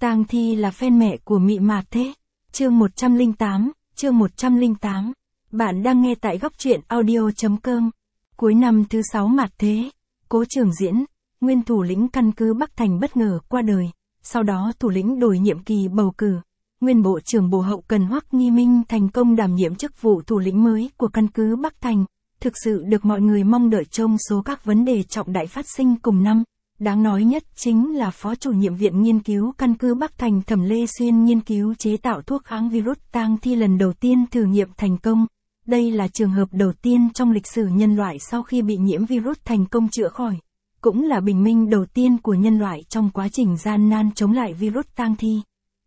Tang Thi là fan mẹ của Mị Mạt thế. Chương 108. Bạn đang nghe tại góc truyện audio.com. Cuối năm thứ 6 Mạt Thế, Cố Trường Diễn, nguyên thủ lĩnh căn cứ Bắc Thành bất ngờ qua đời. Sau đó thủ lĩnh đổi nhiệm kỳ bầu cử. Nguyên Bộ trưởng Bộ Hậu cần Hoắc Nghi Minh thành công đảm nhiệm chức vụ thủ lĩnh mới của căn cứ Bắc Thành. Thực sự được mọi người mong đợi trong số các vấn đề trọng đại phát sinh cùng năm. Đáng nói nhất chính là Phó chủ nhiệm Viện Nghiên cứu căn cứ Bắc Thành Thẩm Lê Xuyên nghiên cứu chế tạo thuốc kháng virus Tang Thi lần đầu tiên thử nghiệm thành công. Đây là trường hợp đầu tiên trong lịch sử nhân loại sau khi bị nhiễm virus thành công chữa khỏi. Cũng là bình minh đầu tiên của nhân loại trong quá trình gian nan chống lại virus Tang Thi.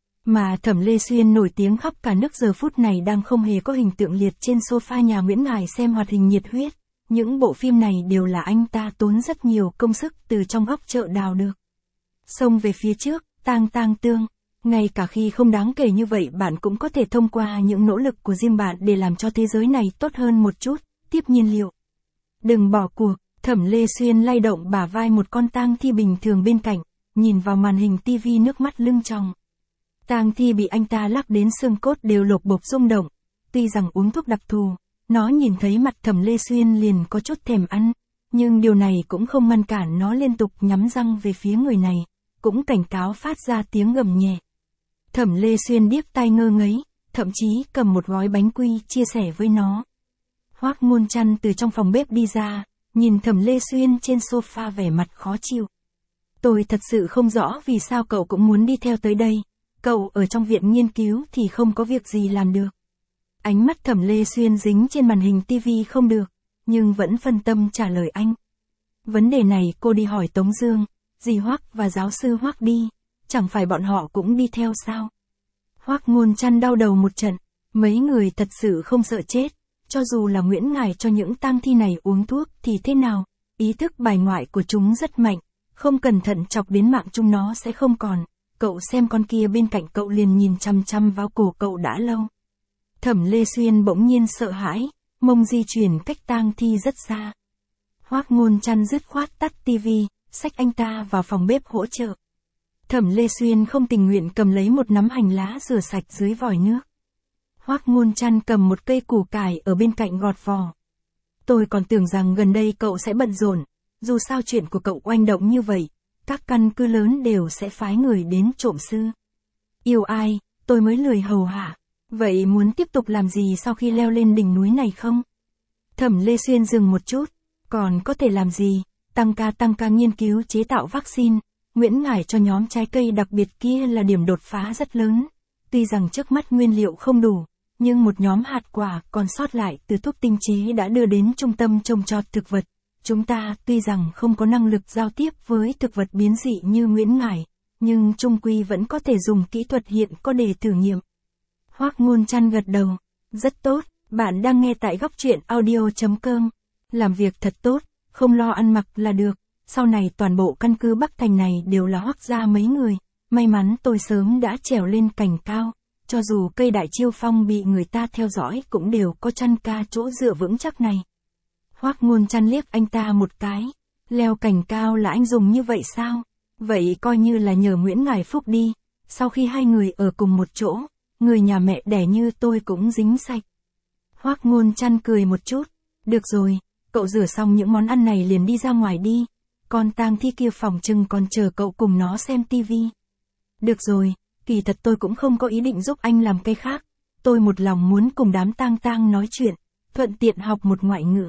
Mà Thẩm Lê Xuyên nổi tiếng khắp cả nước giờ phút này đang không hề có hình tượng liệt trên sofa nhà Nguyễn Ngải xem hoạt hình nhiệt huyết. Những bộ phim này đều là anh ta tốn rất nhiều công sức từ trong góc chợ đào được. Xông về phía trước, tang tương. Ngay cả khi không đáng kể như vậy bạn cũng có thể thông qua những nỗ lực của riêng bạn để làm cho thế giới này tốt hơn một chút, tiếp nhiên liệu. Đừng bỏ cuộc, Thẩm Lê Xuyên lay động bả vai một con Tang Thi bình thường bên cạnh, nhìn vào màn hình tivi nước mắt lưng tròng. Tang Thi bị anh ta lắc đến xương cốt đều lộc bộc rung động, tuy rằng uống thuốc đặc thù. Nó nhìn thấy mặt Thẩm Lê Xuyên liền có chút thèm ăn, nhưng điều này cũng không ngăn cản nó liên tục nhắm răng về phía người này, cũng cảnh cáo phát ra tiếng gầm nhẹ. Thẩm Lê Xuyên điếc tai ngơ ngấy, thậm chí cầm một gói bánh quy chia sẻ với nó. Hoắc Ngôn Trăn từ trong phòng bếp đi ra, nhìn Thẩm Lê Xuyên trên sofa vẻ mặt khó chịu. Tôi thật sự không rõ vì sao cậu cũng muốn đi theo tới đây, cậu ở trong viện nghiên cứu thì không có việc gì làm được. Ánh mắt Thẩm Lê Xuyên dính trên màn hình tivi không được, nhưng vẫn phân tâm trả lời anh. Vấn đề này cô đi hỏi Tống Dương, dì Hoắc và giáo sư Hoắc đi, chẳng phải bọn họ cũng đi theo sao? Hoắc Ngôn Trăn đau đầu một trận, mấy người thật sự không sợ chết, cho dù là Nguyễn Ngải cho những Tang Thi này uống thuốc thì thế nào? Ý thức bài ngoại của chúng rất mạnh, không cẩn thận chọc đến mạng chúng nó sẽ không còn. Cậu xem con kia bên cạnh cậu liền nhìn chăm chăm vào cổ cậu đã lâu. Thẩm Lê Xuyên bỗng nhiên sợ hãi, mông di chuyển cách Tang Thi rất xa. Hoắc Ngôn Trăn dứt khoát tắt tivi, xách anh ta vào phòng bếp hỗ trợ. Thẩm Lê Xuyên không tình nguyện cầm lấy một nắm hành lá rửa sạch dưới vòi nước. Hoắc Ngôn Trăn cầm một cây củ cải ở bên cạnh gọt vỏ. Tôi còn tưởng rằng gần đây cậu sẽ bận rộn, dù sao chuyện của cậu oanh động như vậy, các căn cứ lớn đều sẽ phái người đến trộm sư. Yêu ai, tôi mới lười hầu hạ. Vậy muốn tiếp tục làm gì sau khi leo lên đỉnh núi này không? Thẩm Lê Xuyên dừng một chút, còn có thể làm gì? Tăng ca nghiên cứu chế tạo vaccine, Nguyễn Ngải cho nhóm trái cây đặc biệt kia là điểm đột phá rất lớn. Tuy rằng trước mắt nguyên liệu không đủ, nhưng một nhóm hạt quả còn sót lại từ thuốc tinh chế đã đưa đến trung tâm trồng trọt thực vật. Chúng ta tuy rằng không có năng lực giao tiếp với thực vật biến dị như Nguyễn Ngải, nhưng chung quy vẫn có thể dùng kỹ thuật hiện có để thử nghiệm. Hoắc Ngôn Trăn gật đầu. Rất tốt, bạn đang nghe tại góc truyện audio.com. Làm việc thật tốt, không lo ăn mặc là được. Sau này toàn bộ căn cứ Bắc Thành này đều là Hoắc gia mấy người. May mắn tôi sớm đã trèo lên cành cao. Cho dù cây đại chiêu phong bị người ta theo dõi cũng đều có Trăn ca chỗ dựa vững chắc này. Hoắc Ngôn Trăn liếc anh ta một cái. Leo cành cao là anh dùng như vậy sao? Vậy coi như là nhờ Nguyễn Ngải phúc đi. Sau khi hai người ở cùng một chỗ, người nhà mẹ đẻ như tôi cũng dính sạch. Hoắc Ngôn Trăn cười một chút. Được rồi, cậu rửa xong những món ăn này liền đi ra ngoài đi. Con Tang Thi kia phòng chừng còn chờ cậu cùng nó xem tivi. Được rồi, kỳ thật tôi cũng không có ý định giúp anh làm cái khác. Tôi một lòng muốn cùng đám tang nói chuyện, thuận tiện học một ngoại ngữ.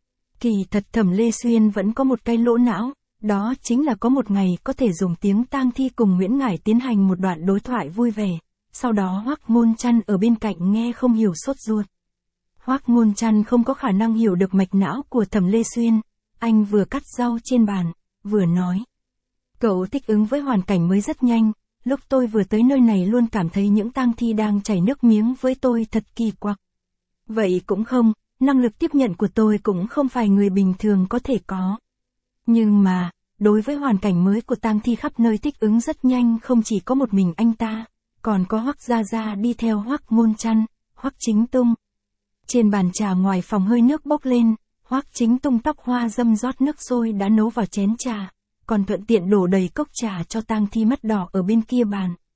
Kỳ thật Thẩm Lê Xuyên vẫn có một cái lỗ não, đó chính là có một ngày có thể dùng tiếng Tang Thi cùng Nguyễn Ngải tiến hành một đoạn đối thoại vui vẻ. Sau đó Hoắc Ngôn Trăn ở bên cạnh nghe không hiểu sốt ruột. Hoắc Ngôn Trăn không có khả năng hiểu được mạch não của Thẩm Lê Xuyên, anh vừa cắt rau trên bàn, vừa nói. Cậu thích ứng với hoàn cảnh mới rất nhanh, lúc tôi vừa tới nơi này luôn cảm thấy những Tang Thi đang chảy nước miếng với tôi thật kỳ quặc. Vậy cũng không, năng lực tiếp nhận của tôi cũng không phải người bình thường có thể có. Nhưng mà, đối với hoàn cảnh mới của Tang Thi khắp nơi thích ứng rất nhanh không chỉ có một mình anh ta. Còn có Hoắc Gia Gia đi theo Hoắc Ngôn Trăn, Hoắc Chính Tung. Trên bàn trà ngoài phòng hơi nước bốc lên, Hoắc Chính Tung tóc hoa dâm rót nước sôi đã nấu vào chén trà, còn thuận tiện đổ đầy cốc trà cho Tang Thi mắt đỏ ở bên kia bàn.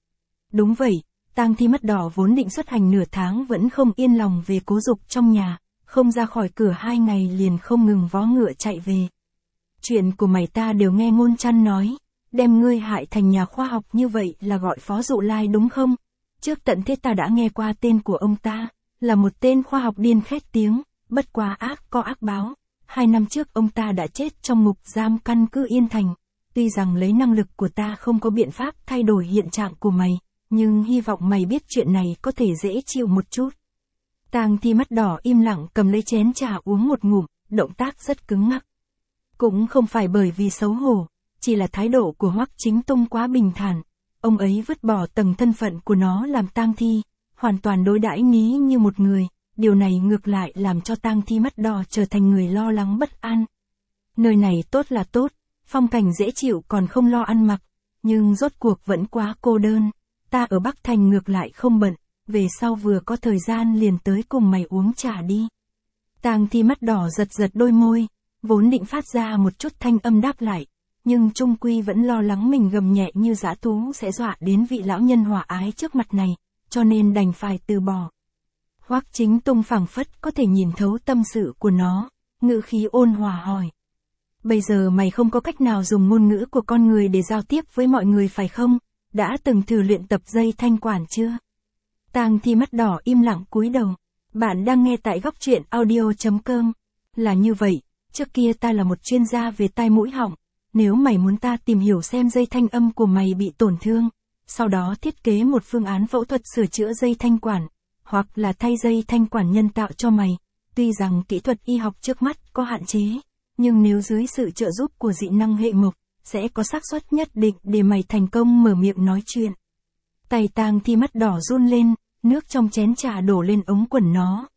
Đúng vậy, tang thi mắt đỏ vốn định xuất hành nửa tháng vẫn không yên lòng về Cố Dục trong nhà, không ra khỏi cửa 2 ngày liền không ngừng vó ngựa chạy về. Chuyện của mày ta đều nghe Ngôn Trăn nói, đem ngươi hại thành nhà khoa học như vậy là gọi Phó Dụ Lai đúng không? Trước tận thế ta đã nghe qua tên của ông ta, là một tên khoa học điên khét tiếng, bất quá ác có ác báo. 2 năm trước ông ta đã chết trong ngục giam căn cứ Yên Thành. Tuy rằng lấy năng lực của ta không có biện pháp thay đổi hiện trạng của mày, nhưng hy vọng mày biết chuyện này có thể dễ chịu một chút. Tang thi mắt đỏ im lặng cầm lấy chén trà uống một ngụm, động tác rất cứng ngắc. Cũng không phải bởi vì xấu hổ, chỉ là thái độ của Hoắc Chính Tông quá bình thản. Ông ấy vứt bỏ tầng thân phận của nó làm tang thi, hoàn toàn đối đãi Ní như một người. Điều này ngược lại làm cho tang thi mắt đỏ trở thành người lo lắng bất an. Nơi này tốt là tốt, phong cảnh dễ chịu còn không lo ăn mặc, nhưng rốt cuộc vẫn quá cô đơn. Ta ở Bắc Thành ngược lại không bận, về sau vừa có thời gian liền tới cùng mày uống trà đi. Tang thi mắt đỏ giật giật đôi môi, vốn định phát ra một chút thanh âm đáp lại, nhưng trung quy vẫn lo lắng mình gầm nhẹ như dã thú sẽ dọa đến vị lão nhân hòa ái trước mặt này, cho nên đành phải từ bỏ. Hoắc Chính Tông phảng phất có thể nhìn thấu tâm sự của nó, ngữ khí ôn hòa hỏi. Bây giờ mày không có cách nào dùng ngôn ngữ của con người để giao tiếp với mọi người phải không? Đã từng thử luyện tập dây thanh quản chưa? Tang thi mắt đỏ im lặng cúi đầu. Bạn đang nghe tại góc truyện audio.com. Là như vậy, trước kia ta là một chuyên gia về tai mũi họng. Nếu mày muốn ta tìm hiểu xem dây thanh âm của mày bị tổn thương, sau đó thiết kế một phương án phẫu thuật sửa chữa dây thanh quản, hoặc là thay dây thanh quản nhân tạo cho mày, tuy rằng kỹ thuật y học trước mắt có hạn chế, nhưng nếu dưới sự trợ giúp của dị năng hệ mộc, sẽ có xác suất nhất định để mày thành công mở miệng nói chuyện. Tay tang thi mắt đỏ run lên, nước trong chén trà đổ lên ống quần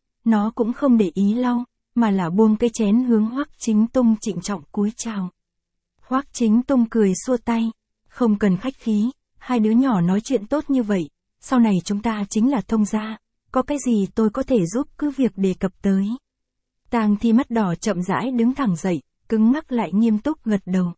nó cũng không để ý lau, mà là buông cái chén hướng Hoắc Chính Tông trịnh trọng cúi chào. Hoắc Chính Tông cười xua tay, không cần khách khí, hai đứa nhỏ nói chuyện tốt như vậy, sau này chúng ta chính là thông gia, có cái gì tôi có thể giúp cứ việc đề cập tới. Tang thi mắt đỏ chậm rãi đứng thẳng dậy, cứng ngắc lại nghiêm túc gật đầu.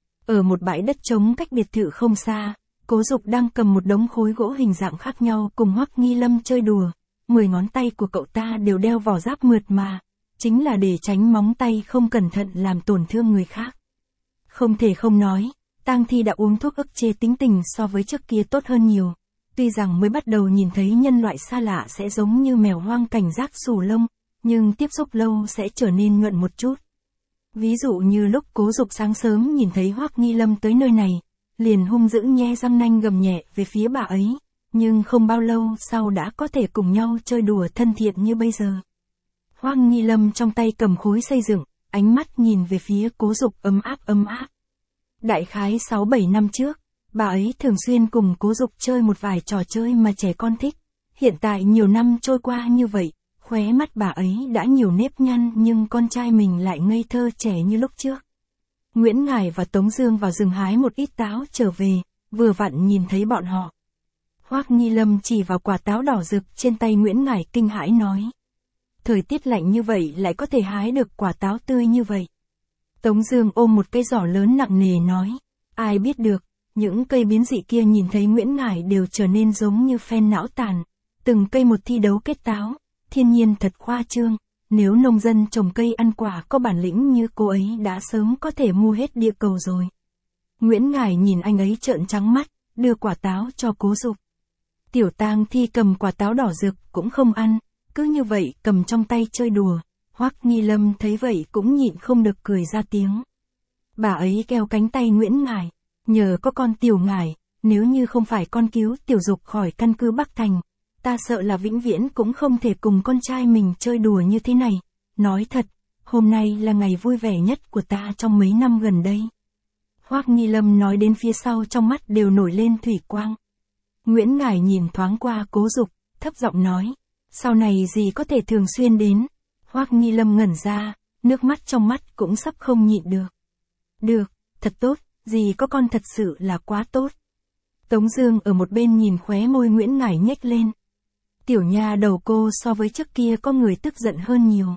Ở một bãi đất trống cách biệt thự không xa, Cố Dục đang cầm một đống khối gỗ hình dạng khác nhau cùng Hoắc Nghi Lâm chơi đùa. 10 ngón tay của cậu ta đều đeo vỏ giáp mượt mà, chính là để tránh móng tay không cẩn thận làm tổn thương người khác. Không thể không nói, tang thi đã uống thuốc ức chế tính tình so với trước kia tốt hơn nhiều. Tuy rằng mới bắt đầu nhìn thấy nhân loại xa lạ sẽ giống như mèo hoang cảnh giác xù lông, nhưng tiếp xúc lâu sẽ trở nên nhuận một chút. Ví dụ như lúc Cố Dục sáng sớm nhìn thấy Hoắc Nghi Lâm tới nơi này, liền hung dữ nhe răng nanh gầm nhẹ về phía bà ấy, nhưng không bao lâu sau đã có thể cùng nhau chơi đùa thân thiện như bây giờ. Hoắc Nghi Lâm trong tay cầm khối xây dựng, ánh mắt nhìn về phía Cố Dục ấm áp ấm áp. Đại khái 6-7 năm trước, bà ấy thường xuyên cùng Cố Dục chơi một vài trò chơi mà trẻ con thích. Hiện tại nhiều năm trôi qua như vậy, khóe mắt bà ấy đã nhiều nếp nhăn nhưng con trai mình lại ngây thơ trẻ như lúc trước. Nguyễn Ngải và Tống Dương vào rừng hái một ít táo trở về, vừa vặn nhìn thấy bọn họ. Hoắc Nghi Lâm chỉ vào quả táo đỏ rực trên tay Nguyễn Ngải kinh hãi nói. Thời tiết lạnh như vậy lại có thể hái được quả táo tươi như vậy. Tống Dương ôm một cây giỏ lớn nặng nề nói. Ai biết được, những cây biến dị kia nhìn thấy Nguyễn Ngải đều trở nên giống như phen não tàn. Từng cây một thi đấu kết táo, thiên nhiên thật khoa trương. Nếu nông dân trồng cây ăn quả có bản lĩnh như cô ấy đã sớm có thể mua hết địa cầu rồi. Nguyễn Ngải nhìn anh ấy trợn trắng mắt, đưa quả táo cho Cố Dục. Tiểu tang thi cầm quả táo đỏ rực cũng không ăn, cứ như vậy cầm trong tay chơi đùa. Hoắc Nghi Lâm thấy vậy cũng nhịn không được cười ra tiếng. Bà ấy kéo cánh tay Nguyễn Ngải, nhờ có con Tiểu Ngải, nếu như không phải con cứu Tiểu Dục khỏi căn cứ Bắc Thành, ta sợ là vĩnh viễn cũng không thể cùng con trai mình chơi đùa như thế này. Nói thật, hôm nay là ngày vui vẻ nhất của ta trong mấy năm gần đây. Hoắc Nghi Lâm nói đến phía sau trong mắt đều nổi lên thủy quang. Nguyễn Ngải nhìn thoáng qua Cố Dục, thấp giọng nói, sau này dì có thể thường xuyên đến. Hoắc Nghi Lâm ngẩn ra, nước mắt trong mắt cũng sắp không nhịn được. Được, thật tốt, dì có con thật sự là quá tốt. Tống Dương ở một bên nhìn khóe môi Nguyễn Ngải nhếch lên. Tiểu nha đầu cô so với trước kia có người tức giận hơn nhiều.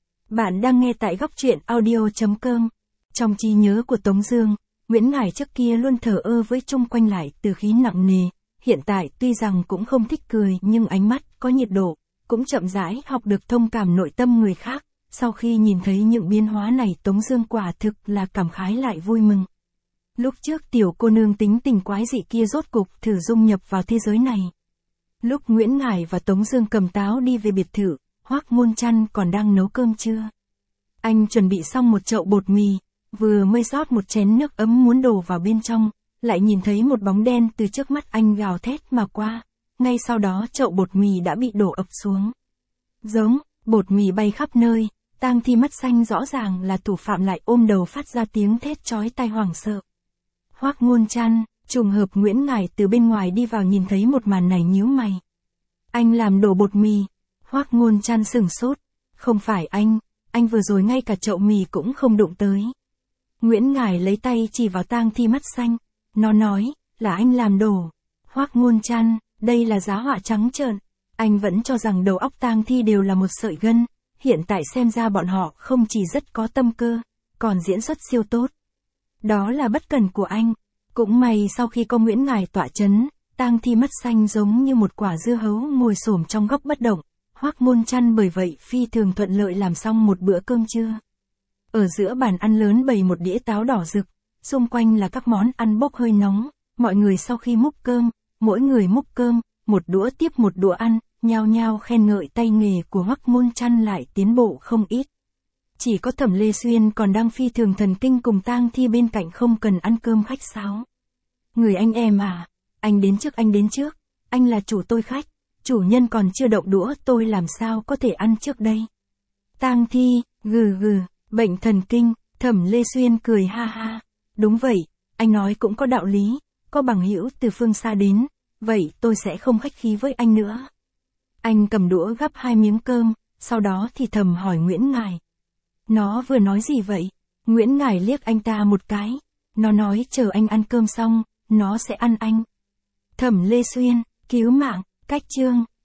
Bạn đang nghe tại góc truyện audio.com. Trong trí nhớ của Tống Dương, Nguyễn Ngải trước kia luôn thờ ơ với chung quanh lại từ khí nặng nề, hiện tại tuy rằng cũng không thích cười nhưng ánh mắt có nhiệt độ, cũng chậm rãi học được thông cảm nội tâm người khác. Sau khi nhìn thấy những biến hóa này Tống Dương quả thực là cảm khái lại vui mừng. Lúc trước tiểu cô nương tính tình quái dị kia rốt cục thử dung nhập vào thế giới này. Lúc Nguyễn Ngải và Tống Dương cầm táo đi về biệt thự, Hoắc Ngôn Trăn còn đang nấu cơm trưa. Anh chuẩn bị xong một chậu bột mì, vừa mới rót một chén nước ấm muốn đổ vào bên trong, lại nhìn thấy một bóng đen từ trước mắt anh gào thét mà qua. Ngay sau đó chậu bột mì đã bị đổ ập xuống. Giống, bột mì bay khắp nơi, Tang Thi mắt xanh rõ ràng là thủ phạm lại ôm đầu phát ra tiếng thét chói tai hoảng sợ. Hoắc Ngôn Trăn, trùng hợp Nguyễn Ngải từ bên ngoài đi vào nhìn thấy một màn này nhíu mày. Anh làm đổ bột mì. Hoắc Ngôn Trăn sửng sốt. Không phải anh vừa rồi ngay cả chậu mì cũng không đụng tới. Nguyễn Ngải lấy tay chỉ vào Tang Thi mắt xanh. Nó nói, là anh làm đổ. Hoắc Ngôn Trăn, đây là giá họa trắng trợn. Anh vẫn cho rằng đầu óc Tang Thi đều là một sợi gân. Hiện tại xem ra bọn họ không chỉ rất có tâm cơ, còn diễn xuất siêu tốt. Đó là bất cẩn của anh. Cũng may sau khi có Nguyễn Ngải tọa chấn, Tang Thi mắt xanh giống như một quả dưa hấu ngồi xổm trong góc bất động. Hoắc Ngôn Trăn bởi vậy phi thường thuận lợi làm xong một bữa cơm trưa. Ở giữa bàn ăn lớn bày một đĩa táo đỏ rực, xung quanh là các món ăn bốc hơi nóng. Mọi người sau khi múc cơm, mỗi người múc cơm, một đũa tiếp một đũa ăn, nhao nhao khen ngợi tay nghề của Hoắc Ngôn Trăn lại tiến bộ không ít. Chỉ có Thẩm Lê Xuyên còn đang phi thường thần kinh cùng Tang Thi bên cạnh không cần ăn cơm khách sáo. Người anh em à, anh đến trước, anh là chủ tôi khách, chủ nhân còn chưa động đũa tôi làm sao có thể ăn trước đây. Tang Thi, gừ, bệnh thần kinh, Thẩm Lê Xuyên cười ha ha. Đúng vậy, anh nói cũng có đạo lý, có bằng hữu từ phương xa đến, vậy tôi sẽ không khách khí với anh nữa. Anh cầm đũa gắp 2 miếng cơm, sau đó thì thầm hỏi Nguyễn Ngải. Nó vừa nói gì vậy? Nguyễn Ngải liếc anh ta một cái. Nó nói chờ anh ăn cơm xong, nó sẽ ăn anh. Thẩm Lê Xuyên, cứu mạng, cách chương.